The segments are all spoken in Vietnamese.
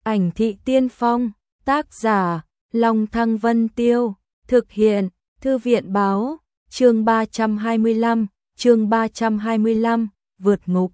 Ảnh thị tiên phong, tác giả, Long Thăng Vân Tiêu, thực hiện, Thư viện báo, chương 325, vượt ngục.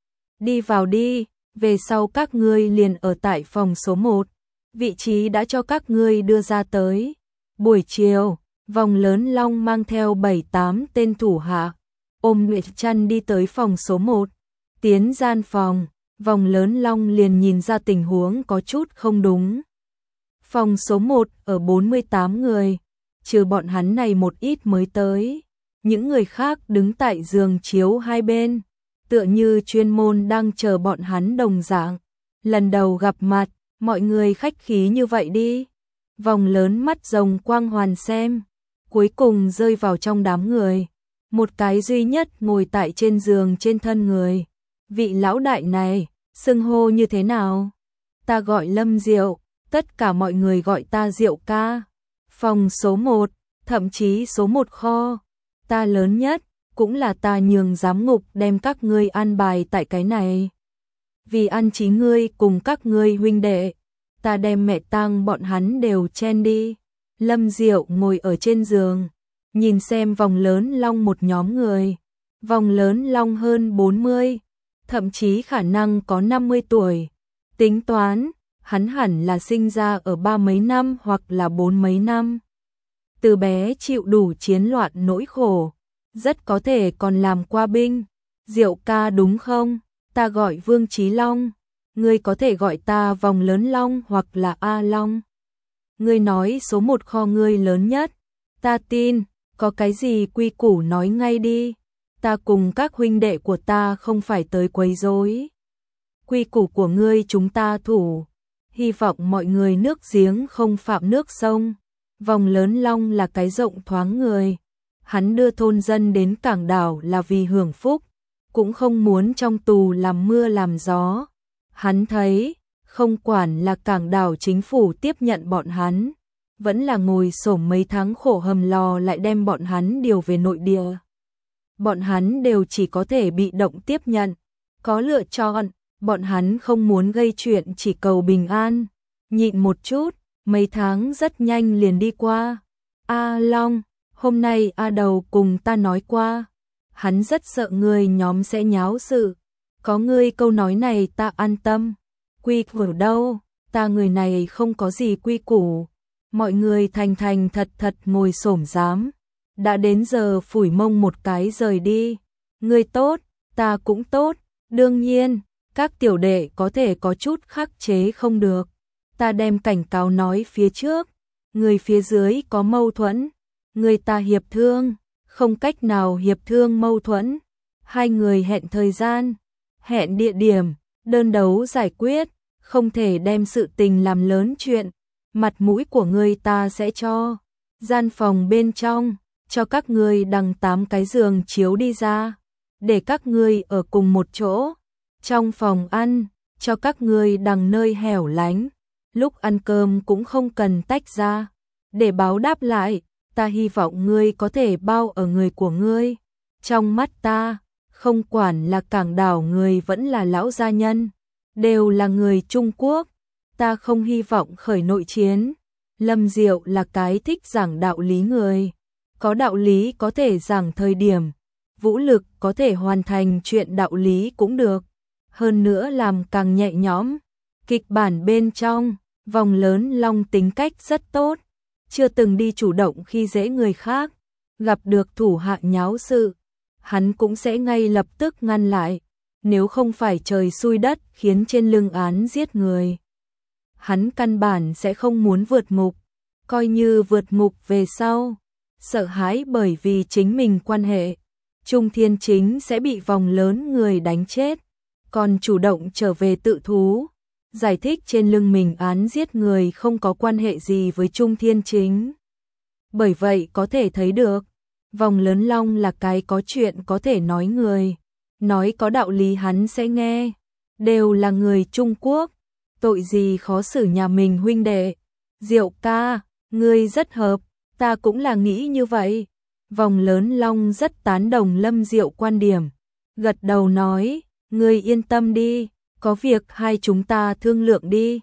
Đi vào đi, về sau các ngươi liền ở tại phòng số 1, vị trí đã cho các ngươi đưa ra tới. Buổi chiều, Vòng Lớn Long mang theo 7-8 tên thủ hạ, ôm Nguyệt Trăn đi tới phòng số 1, tiến gian phòng. Vòng Lớn Long liền nhìn ra tình huống có chút không đúng. Phòng số 1 ở 48 người, trừ bọn hắn này một ít mới tới. Những người khác đứng tại giường chiếu hai bên, tựa như chuyên môn đang chờ bọn hắn đồng dạng. Lần đầu gặp mặt, mọi người khách khí như vậy đi. Vòng Lớn mắt rồng quang hoàn xem, cuối cùng rơi vào trong đám người. Một cái duy nhất ngồi tại trên giường trên thân người. Vị lão đại này, xưng hô như thế nào? Ta gọi Lâm Diệu, tất cả mọi người gọi ta Diệu ca. Phòng số 1, thậm chí số 1 kho, ta lớn nhất, cũng là ta nhường giám ngục đem các ngươi an bài tại cái này. Vì ăn chí ngươi cùng các ngươi huynh đệ, ta đem mẹ tang bọn hắn đều chen đi. Lâm Diệu ngồi ở trên giường, nhìn xem Vòng Lớn Long một nhóm người. Vòng Lớn Long hơn 40, thậm chí khả năng có 50 tuổi. Tính toán, hắn hẳn là sinh ra ở 3 mấy năm hoặc là 4 mấy năm. Từ bé chịu đủ chiến loạn nỗi khổ, rất có thể còn làm qua binh. Diệu ca đúng không? Ta gọi Vương Chí Long, ngươi có thể gọi ta Vòng Lớn Long hoặc là A Long. Ngươi nói số 1 kho ngươi lớn nhất, ta tin, có cái gì quy củ nói ngay đi. Ta cùng các huynh đệ của ta không phải tới quấy rối. Quy củ của ngươi chúng ta thủ, hy vọng mọi người nước giếng không phạm nước sông. Vòng Lớn Long là cái rộng thoáng người, hắn đưa thôn dân đến cảng đảo là vì hưởng phúc, cũng không muốn trong tù làm mưa làm gió. Hắn thấy, không quản là cảng đảo chính phủ tiếp nhận bọn hắn, vẫn là ngồi xổm mấy tháng khổ hầm lò lại đem bọn hắn điều về nội địa. Bọn hắn đều chỉ có thể bị động tiếp nhận, có lựa chọn, bọn hắn không muốn gây chuyện chỉ cầu bình an. Nhịn một chút, mấy tháng rất nhanh liền đi qua. A Long, hôm nay A Đầu cùng ta nói qua, hắn rất sợ người nhóm sẽ nháo sự. Có ngươi câu nói này ta an tâm. Quy củ đâu, ta người này không có gì quy củ. Mọi người thành thành thật thật ngồi xổm giám. Đã đến giờ phủi mông một cái rời đi. Ngươi tốt, ta cũng tốt. Đương nhiên, các tiểu đệ có thể có chút khắc chế không được. Ta đem cảnh cáo nói phía trước. Người phía dưới có mâu thuẫn. Người ta hiệp thương, không cách nào hiệp thương mâu thuẫn. Hai người hẹn thời gian, hẹn địa điểm, đơn đấu giải quyết. Không thể đem sự tình làm lớn chuyện. Mặt mũi của người ta sẽ cho. Gian phòng bên trong, cho các ngươi đằng 8 cái giường chiếu đi ra, để các ngươi ở cùng một chỗ. Trong phòng ăn, cho các ngươi đằng nơi hẻo lánh, lúc ăn cơm cũng không cần tách ra. Để báo đáp lại, ta hy vọng ngươi có thể bao ở người của ngươi. Trong mắt ta, không quản là cảng đảo người vẫn là lão gia nhân, đều là người Trung Quốc. Ta không hy vọng khởi nội chiến. Lâm Diệu là cái thích giảng đạo lý người. Có đạo lý có thể giảng thời điểm, vũ lực có thể hoàn thành chuyện đạo lý cũng được. Hơn nữa làm càng nhẹ nhõm. Kịch bản bên trong, Vòng Lớn Long tính cách rất tốt, chưa từng đi chủ động khi dễ người khác. Gặp được thủ hạ nháo sự, hắn cũng sẽ ngay lập tức ngăn lại. Nếu không phải trời xui đất khiến trên lưng án giết người, hắn căn bản sẽ không muốn vượt ngục. Coi như vượt ngục về sau, sợ hãi bởi vì chính mình quan hệ, Trung Thiên Chính sẽ bị Vòng Lớn người đánh chết, còn chủ động trở về tự thú, giải thích trên lưng mình án giết người không có quan hệ gì với Trung Thiên Chính. Bởi vậy có thể thấy được, Vòng Lớn Long là cái có chuyện có thể nói người, nói có đạo lý hắn sẽ nghe, đều là người Trung Quốc, tội gì khó xử nhà mình huynh đệ. Diệu ca, ngươi rất hợp, ta cũng là nghĩ như vậy. Vòng Lớn Long rất tán đồng Lâm Diệu quan điểm, gật đầu nói, ngươi yên tâm đi, có việc hai chúng ta thương lượng đi.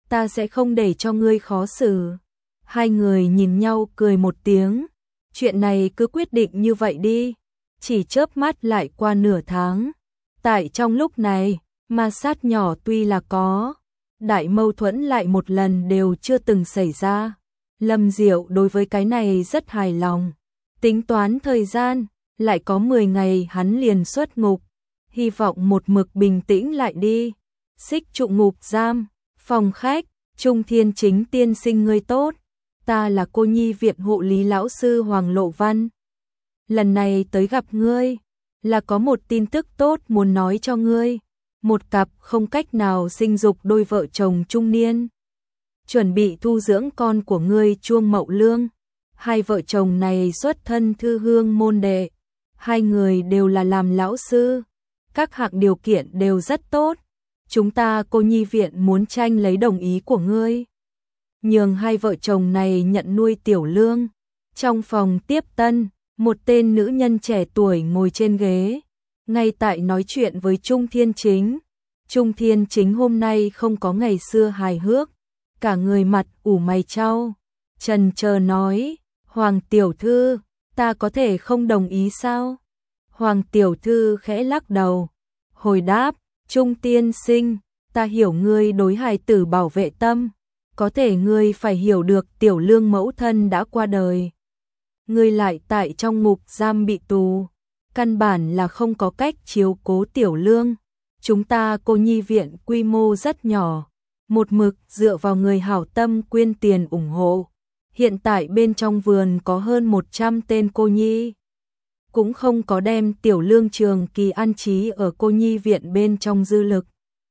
ta sẽ không để cho ngươi khó xử. Hai người nhìn nhau cười một tiếng, chuyện này cứ quyết định như vậy đi. Chỉ chớp mắt lại qua nửa tháng. Tại trong lúc này, ma sát nhỏ tuy là có, đại mâu thuẫn lại một lần đều chưa từng xảy ra. Lâm Diệu đối với cái này rất hài lòng. Tính toán thời gian, lại có 10 ngày hắn liền xuất ngục. Hy vọng một mực bình tĩnh lại đi. Xích trụ ngục giam, phòng khách, Trung Thiên Chính tiên sinh ngươi tốt. Ta là cô nhi viện hộ lý lão sư Hoàng Lộ Văn. Lần này tới gặp ngươi, là có một tin tức tốt muốn nói cho ngươi. Một cặp không cách nào sinh dục đôi vợ chồng trung niên chuẩn bị thu dưỡng con của ngươi Chuông Mậu Lương. Hai vợ chồng này xuất thân thư hương môn đệ, hai người đều là làm lão sư, các hạng điều kiện đều rất tốt. Chúng ta cô nhi viện muốn tranh lấy đồng ý của ngươi, nhường hai vợ chồng này nhận nuôi Tiểu Lương. Trong phòng tiếp tân, một tên nữ nhân trẻ tuổi ngồi trên ghế, ngay tại nói chuyện với Trung Thiên Chính. Trung Thiên Chính hôm nay không có ngày xưa hài hước, cả người mặt ủ mày chau, chần chờ nói, Hoàng tiểu thư, ta có thể không đồng ý sao? Hoàng tiểu thư khẽ lắc đầu, hồi đáp, Trung tiên sinh, ta hiểu ngươi đối hài tử bảo vệ tâm, có thể ngươi phải hiểu được Tiểu Lương mẫu thân đã qua đời. Ngươi lại tại trong ngục giam bị tù, căn bản là không có cách chiếu cố Tiểu Lương. Chúng ta cô nhi viện quy mô rất nhỏ, một mực dựa vào người hảo tâm quyên tiền ủng hộ. Hiện tại bên trong vườn có hơn 100 tên cô nhi, cũng không có đem Tiểu Lương trường kỳ an trí ở cô nhi viện bên trong dư lực.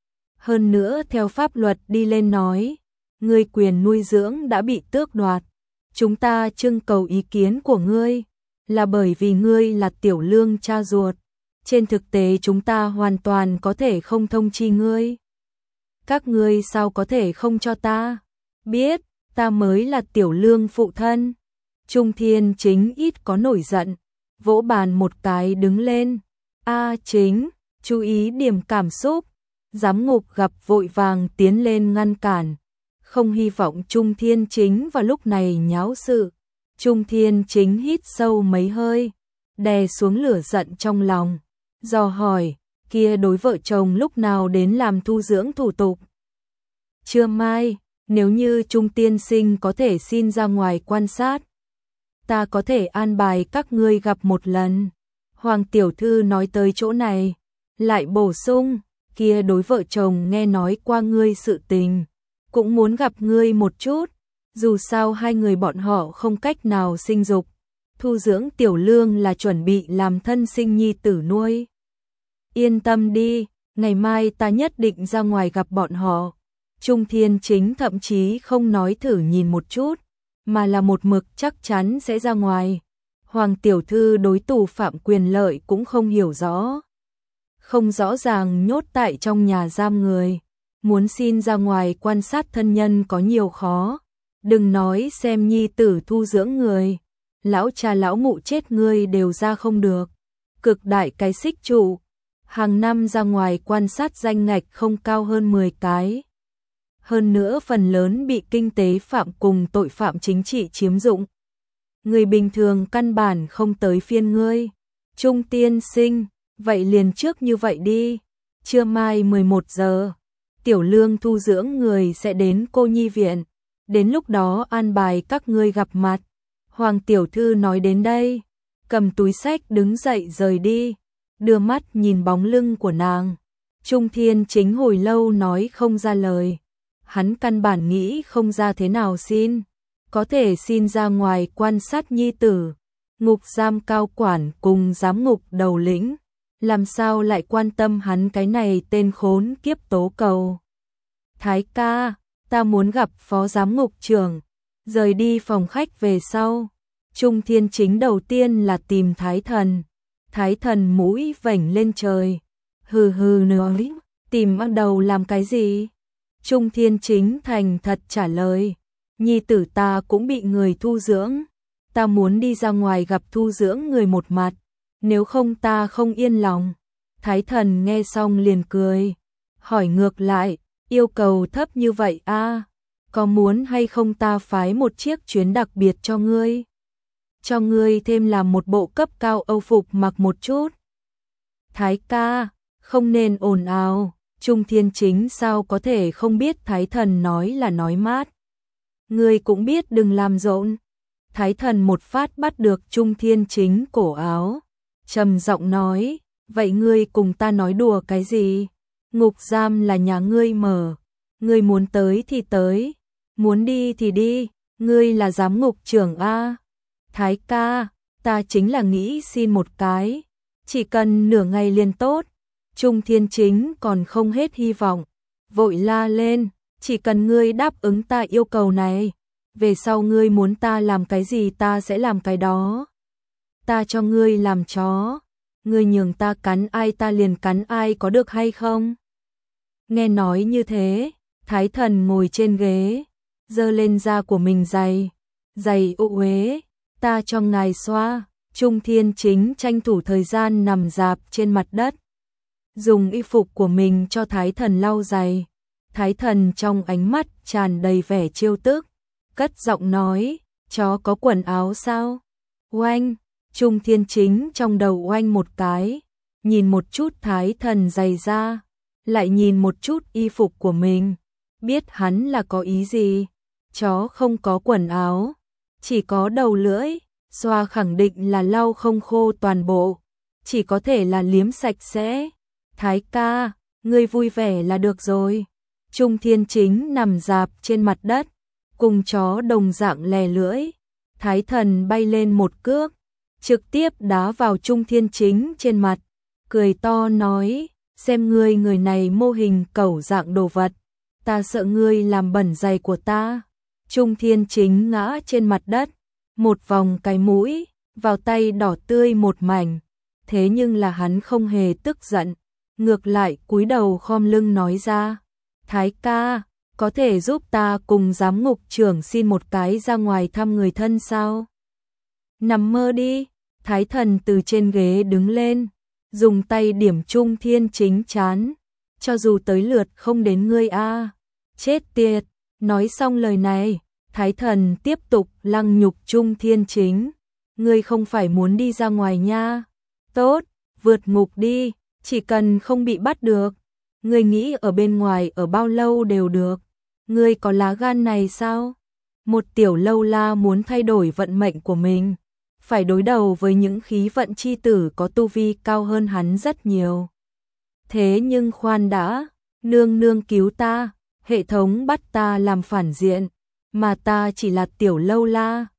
Hơn nữa theo pháp luật đi lên nói, ngươi quyền nuôi dưỡng đã bị tước đoạt. Chúng ta trưng cầu ý kiến của ngươi, là bởi vì ngươi là Tiểu Lương cha ruột. Trên thực tế chúng ta hoàn toàn có thể không thông chi ngươi. Các ngươi sao có thể không cho ta biết, ta mới là Tiểu Lương phụ thân. Trung Thiên Chính ít có nổi giận, vỗ bàn một cái đứng lên. Chính, chú ý điểm cảm xúc. Giám ngục gặp vội vàng tiến lên ngăn cản, không hy vọng Trung Thiên Chính vào lúc này nháo sự. Trung Thiên Chính hít sâu mấy hơi, đè xuống lửa giận trong lòng, dò hỏi, kia đối vợ chồng lúc nào đến làm thu dưỡng thủ tục? Trưa mai, nếu như Trung tiên sinh có thể xin ra ngoài quan sát, ta có thể an bài các ngươi gặp một lần. Hoàng tiểu thư nói tới chỗ này, lại bổ sung, kia đối vợ chồng nghe nói qua ngươi sự tình, cũng muốn gặp ngươi một chút, dù sao hai người bọn họ không cách nào sinh dục, thu dưỡng Tiểu Lương là chuẩn bị làm thân sinh nhi tử nuôi. Yên tâm đi, ngày mai ta nhất định ra ngoài gặp bọn họ. Trung Thiên Chính thậm chí không nói thử nhìn một chút, mà là một mực chắc chắn sẽ ra ngoài. Hoàng tiểu thư đối tù phạm quyền lợi cũng không hiểu rõ. Không rõ ràng nhốt tại trong nhà giam người, muốn xin ra ngoài quan sát thân nhân có nhiều khó. Đừng nói xem nhi tử thu dưỡng người, lão cha lão mụ chết người đều ra không được. Cực đại cái xích trụ, hàng năm ra ngoài quan sát danh ngạch không cao hơn 10 cái. Hơn nữa phần lớn bị kinh tế phạm cùng tội phạm chính trị chiếm dụng. Người bình thường căn bản không tới phiên ngươi. Trung tiên sinh, vậy liền trước như vậy đi. Trưa mai 11 giờ, Tiểu Lương thu dưỡng người sẽ đến cô nhi viện. Đến lúc đó an bài các ngươi gặp mặt. Hoàng tiểu thư nói đến đây, cầm túi xách đứng dậy rời đi, đưa mắt nhìn bóng lưng của nàng. Trung Thiên Chính hồi lâu nói không ra lời. Hắn căn bản nghĩ không ra thế nào xin, có thể xin ra ngoài quan sát nhi tử. Ngục giam cao quản cùng giám ngục đầu lĩnh, làm sao lại quan tâm hắn cái này tên khốn kiếp tố cầu. Thái ca, ta muốn gặp phó giám ngục trưởng. Rời đi phòng khách về sau, Trung Thiên Chính đầu tiên là tìm Thái Thần. Thái Thần mũi vểnh lên trời, hừ hừ nói, tìm bắt đầu làm cái gì? Trung Thiên Chính thành thật trả lời, nhi tử ta cũng bị người thu dưỡng, ta muốn đi ra ngoài gặp thu dưỡng người một mặt, nếu không ta không yên lòng. Thái Thần nghe xong liền cười, hỏi ngược lại, Yêu cầu thấp như vậy a, có muốn hay không ta phái một chiếc chuyến đặc biệt cho ngươi? Cho ngươi thêm làm một bộ cấp cao Âu phục mặc một chút. Thái ca, không nên ồn ào, Trung Thiên Chính sao có thể không biết Thái Thần nói là nói mát. Ngươi cũng biết đừng làm rộn. Thái Thần một phát bắt được Trung Thiên Chính cổ áo, trầm giọng nói, vậy ngươi cùng ta nói đùa cái gì? Ngục giam là nhà ngươi mở, ngươi muốn tới thì tới, muốn đi thì đi, ngươi là giám ngục trưởng a. Thái ca, ta chính là nghĩ xin một cái, chỉ cần nửa ngày liền tốt. Trung Thiên Chính còn không hết hy vọng, vội la lên, chỉ cần ngươi đáp ứng ta yêu cầu này, về sau ngươi muốn ta làm cái gì ta sẽ làm cái đó. Ta cho ngươi làm chó, ngươi nhường ta cắn ai ta liền cắn ai có được hay không? Nghe nói như thế, Thái Thần ngồi trên ghế, giơ lên da của mình giày ụ uế, ta cho ngài xoa. Trung Thiên Chính tranh thủ thời gian nằm rạp trên mặt đất, dùng y phục của mình cho Thái Thần lau giày. Thái Thần trong ánh mắt tràn đầy vẻ trêu tức, cất giọng nói, chó có quần áo sao? Oanh, Trung Thiên Chính trong đầu oanh một cái, nhìn một chút Thái Thần giày da, lại nhìn một chút y phục của mình, biết hắn là có ý gì. Chó không có quần áo, chỉ có đầu lưỡi, xoa khẳng định là lau không khô toàn bộ, chỉ có thể là liếm sạch sẽ. Thái ca, ngươi vui vẻ là được rồi. Trung Thiên Chính nằm rạp trên mặt đất, cùng chó đồng dạng lè lưỡi. Thái Thần bay lên một cước, trực tiếp đá vào Trung Thiên Chính trên mặt, cười to nói, xem ngươi người này mô hình cẩu dạng đồ vật, ta sợ ngươi làm bẩn giày của ta. Trung Thiên Chính ngã trên mặt đất, một vòng cái mũi, vào tay đỏ tươi một mảnh, thế nhưng là hắn không hề tức giận, ngược lại cúi đầu khom lưng nói ra, Thái ca, có thể giúp ta cùng giám ngục trưởng xin một cái ra ngoài thăm người thân sao? Nằm mơ đi. Thái Thần từ trên ghế đứng lên, dùng tay điểm Trung Thiên Chính chán, cho dù tới lượt không đến ngươi a, chết tiệt. Nói xong lời này, Thái Thần tiếp tục lăng nhục Trung Thiên Chính, ngươi không phải muốn đi ra ngoài nha, tốt, vượt ngục đi, chỉ cần không bị bắt được, ngươi nghĩ ở bên ngoài ở bao lâu đều được, ngươi có lá gan này sao? Một tiểu lâu la muốn thay đổi vận mệnh của mình, phải đối đầu với những khí vận chi tử có tu vi cao hơn hắn rất nhiều. Thế nhưng khoan đã, nương nương cứu ta, hệ thống bắt ta làm phản diện, mà ta chỉ là tiểu lâu la,